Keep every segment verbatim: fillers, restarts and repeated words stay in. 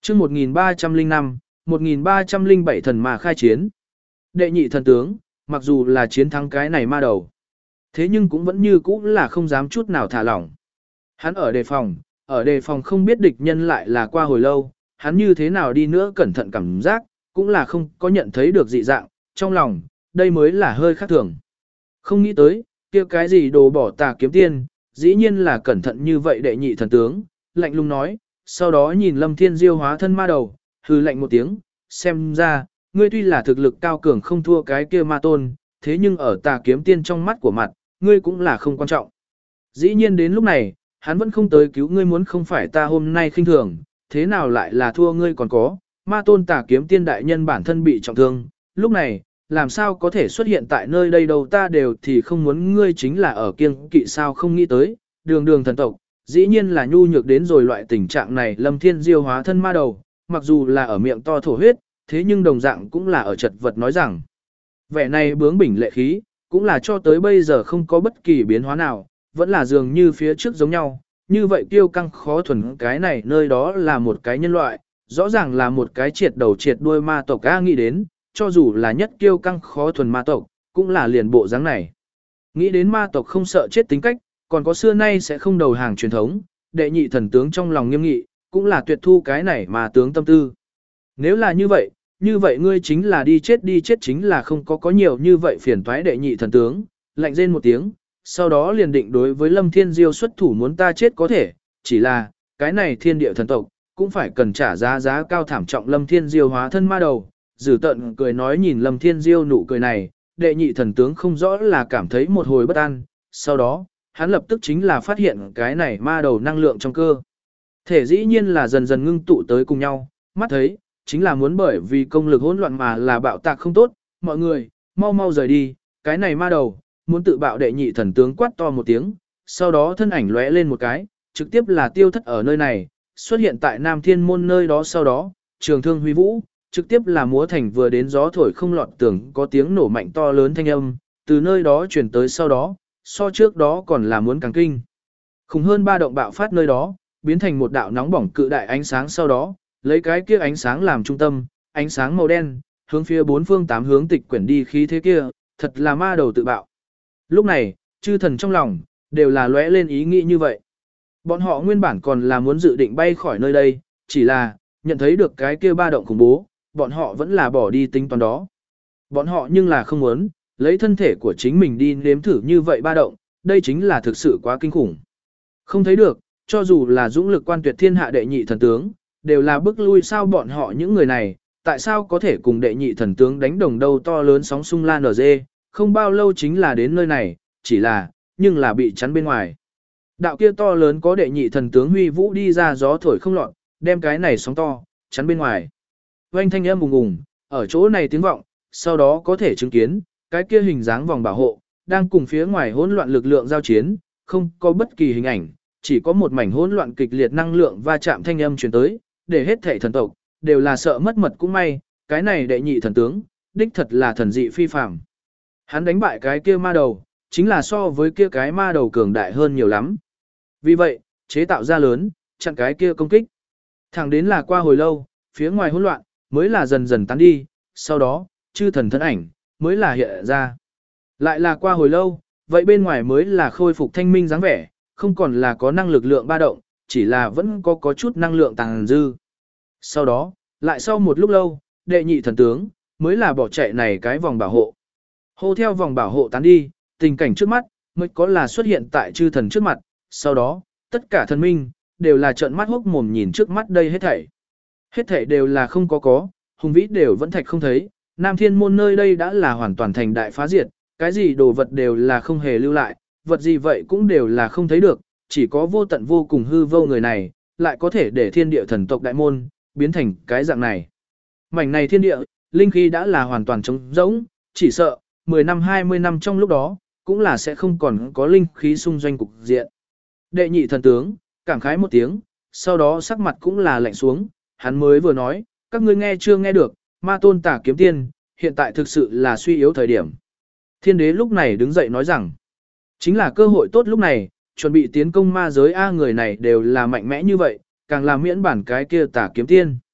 chương một nghìn ba trăm lẻ năm, một nghìn ba trăm lẻ bảy thần ma khai chiến. Đệ nhị thần tướng, mặc dù là chiến thắng cái này ma đầu, thế nhưng cũng vẫn như cũ là không dám chút nào thả lỏng. Hắn ở đề phòng, ở đề phòng không biết địch nhân lại là qua hồi lâu, hắn như thế nào đi nữa cẩn thận cảm giác, cũng là không có nhận thấy được dị dạng, trong lòng, đây mới là hơi khác thường. Không nghĩ tới, kia cái gì đồ bỏ tà kiếm tiên, dĩ nhiên là cẩn thận như vậy đệ nhị thần tướng, lạnh lùng nói, sau đó nhìn Lâm Thiên Diêu hóa thân ma đầu, hừ lạnh một tiếng, xem ra, ngươi tuy là thực lực cao cường không thua cái kia ma tôn, thế nhưng ở tà kiếm tiên trong mắt của mặt, ngươi cũng là không quan trọng. Dĩ nhiên đến lúc này, hắn vẫn không tới cứu ngươi, muốn không phải ta hôm nay khinh thường, thế nào lại là thua ngươi còn có, ma tôn tà kiếm tiên đại nhân bản thân bị trọng thương, lúc này, làm sao có thể xuất hiện tại nơi đây đâu, ta đều thì không muốn ngươi chính là ở kiêng kỵ sao không nghĩ tới, đường đường thần tộc, dĩ nhiên là nhu nhược đến rồi loại tình trạng này. Lâm Thiên Diêu hóa thân ma đầu, mặc dù là ở miệng to thổ huyết, thế nhưng đồng dạng cũng là ở chật vật nói rằng, vẻ này bướng bỉnh lệ khí, cũng là cho tới bây giờ không có bất kỳ biến hóa nào, vẫn là dường như phía trước giống nhau, như vậy kiêu căng khó thuần cái này nơi đó là một cái nhân loại, rõ ràng là một cái triệt đầu triệt đuôi ma tộc. A nghĩ đến, cho dù là nhất kiêu căng khó thuần ma tộc, cũng là liền bộ dáng này. Nghĩ đến ma tộc không sợ chết tính cách, còn có xưa nay sẽ không đầu hàng truyền thống, đệ nhị thần tướng trong lòng nghiêm nghị, cũng là tuyệt thu cái này mà tướng tâm tư. Nếu là như vậy, như vậy ngươi chính là đi chết đi chết chính là không có có nhiều như vậy phiền toái. Đệ nhị thần tướng, lạnh rên một tiếng, sau đó liền định đối với Lâm Thiên Diêu xuất thủ, muốn ta chết có thể, chỉ là, cái này thiên địa thần tộc, cũng phải cần trả giá giá cao thảm trọng. Lâm Thiên Diêu hóa thân ma đầu, dử tận cười nói, nhìn Lâm Thiên Diêu nụ cười này, đệ nhị thần tướng không rõ là cảm thấy một hồi bất an, sau đó, hắn lập tức chính là phát hiện cái này ma đầu năng lượng trong cơ thể dĩ nhiên là dần dần ngưng tụ tới cùng nhau, mắt thấy, chính là muốn bởi vì công lực hỗn loạn mà là bạo tạc không tốt, mọi người, mau mau rời đi, cái này ma đầu, muốn tự bạo. Đệ nhị thần tướng quát to một tiếng, sau đó thân ảnh lóe lên một cái, trực tiếp là tiêu thất ở nơi này, xuất hiện tại Nam Thiên Môn nơi đó. Sau đó, trường thương huy vũ, trực tiếp là múa thành vừa đến gió thổi không lọt tường, có tiếng nổ mạnh to lớn thanh âm, từ nơi đó truyền tới, sau đó, so trước đó còn là muốn càng kinh. Khủng hơn ba động bạo phát nơi đó, biến thành một đạo nóng bỏng cự đại ánh sáng, sau đó, lấy cái kia ánh sáng làm trung tâm, ánh sáng màu đen, hướng phía bốn phương tám hướng tịch quyển đi khí thế kia, thật là ma đầu tự bạo. Lúc này, chư thần trong lòng, đều là lóe lên ý nghĩ như vậy. Bọn họ nguyên bản còn là muốn dự định bay khỏi nơi đây, chỉ là, nhận thấy được cái kia ba động khủng bố, bọn họ vẫn là bỏ đi tính toán đó. Bọn họ nhưng là không muốn, lấy thân thể của chính mình đi nếm thử như vậy ba động, đây chính là thực sự quá kinh khủng. Không thấy được, cho dù là dũng lực quan tuyệt thiên hạ đệ nhị thần tướng, đều là bức lui sao bọn họ những người này, tại sao có thể cùng đệ nhị thần tướng đánh đồng đâu. To lớn sóng sung lan ở dê, không bao lâu chính là đến nơi này, chỉ là, nhưng là bị chắn bên ngoài. Đạo kia to lớn có đệ nhị thần tướng huy vũ đi ra, gió thổi không lọt, đem cái này sóng to, chắn bên ngoài. Oanh thanh âm ùng ùng, ở chỗ này tiếng vọng, sau đó có thể chứng kiến, cái kia hình dáng vòng bảo hộ, đang cùng phía ngoài hỗn loạn lực lượng giao chiến, không có bất kỳ hình ảnh, chỉ có một mảnh hỗn loạn kịch liệt năng lượng va chạm thanh âm truyền tới, để hết thảy thần tộc, đều là sợ mất mật. Cũng may, cái này đệ nhị thần tướng, đích thật là thần dị phi phàm. Hắn đánh bại cái kia ma đầu, chính là so với kia cái ma đầu cường đại hơn nhiều lắm. Vì vậy, chế tạo ra lớn, chặn cái kia công kích. Thẳng đến là qua hồi lâu, phía ngoài hỗn loạn, mới là dần dần tán đi, sau đó, chư thần thân ảnh, mới là hiện ra. Lại là qua hồi lâu, vậy bên ngoài mới là khôi phục thanh minh dáng vẻ, không còn là có năng lực lượng ba động, chỉ là vẫn có có chút năng lượng tàng dư. Sau đó, lại sau một lúc lâu, đệ nhị thần tướng, mới là bỏ chạy này cái vòng bảo hộ. Hô theo vòng bảo hộ tán đi, tình cảnh trước mắt, mới có là xuất hiện tại chư thần trước mặt, sau đó, tất cả thần minh, đều là trợn mắt hốc mồm nhìn trước mắt đây hết thảy. Hết thảy đều là không có có, hùng vĩ đều vẫn thạch không thấy, Nam Thiên Môn nơi đây đã là hoàn toàn thành đại phá diệt, cái gì đồ vật đều là không hề lưu lại, vật gì vậy cũng đều là không thấy được, chỉ có vô tận vô cùng hư vô người này, lại có thể để thiên địa thần tộc đại môn, biến thành cái dạng này. Mảnh này thiên địa, linh khí đã là hoàn toàn trống rỗng, chỉ sợ, mười năm hai mươi năm trong lúc đó, cũng là sẽ không còn có linh khí xung doanh cục diện. Đệ nhị thần tướng, cảm khái một tiếng, sau đó sắc mặt cũng là lạnh xuống, hắn mới vừa nói, các ngươi nghe chưa nghe được, ma tôn tả kiếm tiên, hiện tại thực sự là suy yếu thời điểm. Thiên đế lúc này đứng dậy nói rằng, chính là cơ hội tốt lúc này, chuẩn bị tiến công ma giới A, người này đều là mạnh mẽ như vậy, càng là miễn bản cái kia tả kiếm tiên.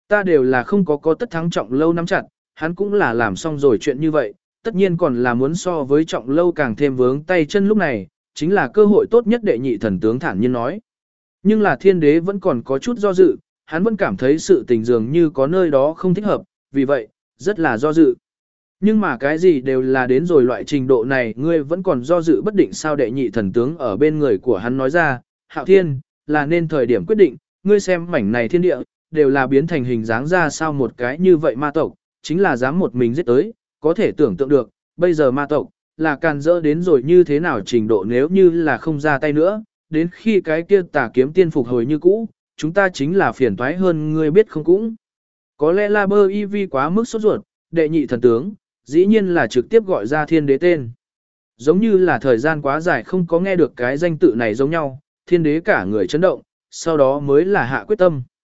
Ta đều là không có có tất thắng Trọng Lâu nắm chặt, hắn cũng là làm xong rồi chuyện như vậy, tất nhiên còn là muốn so với Trọng Lâu càng thêm vướng tay chân lúc này, chính là cơ hội tốt nhất đệ nhị thần tướng thản nhiên nói. Nhưng là thiên đế vẫn còn có chút do dự, hắn vẫn cảm thấy sự tình dường như có nơi đó không thích hợp, vì vậy, rất là do dự. Nhưng mà cái gì đều là đến rồi loại trình độ này, ngươi vẫn còn do dự bất định sao đệ nhị thần tướng ở bên người của hắn nói ra, Hạo Thiên, là nên thời điểm quyết định, ngươi xem mảnh này thiên địa, đều là biến thành hình dáng ra sao một cái như vậy ma tộc, chính là dám một mình giết tới, có thể tưởng tượng được, bây giờ ma tộc, là càn rỡ đến rồi như thế nào trình độ nếu như là không ra tay nữa, đến khi cái kia tà kiếm tiên phục hồi như cũ, chúng ta chính là phiền toái hơn ngươi biết không cũng. Có lẽ là bơ y vi quá mức sốt ruột, đệ nhị thần tướng, dĩ nhiên là trực tiếp gọi ra thiên đế tên. Giống như là thời gian quá dài không có nghe được cái danh tự này giống nhau, thiên đế cả người chấn động, sau đó mới là hạ quyết tâm.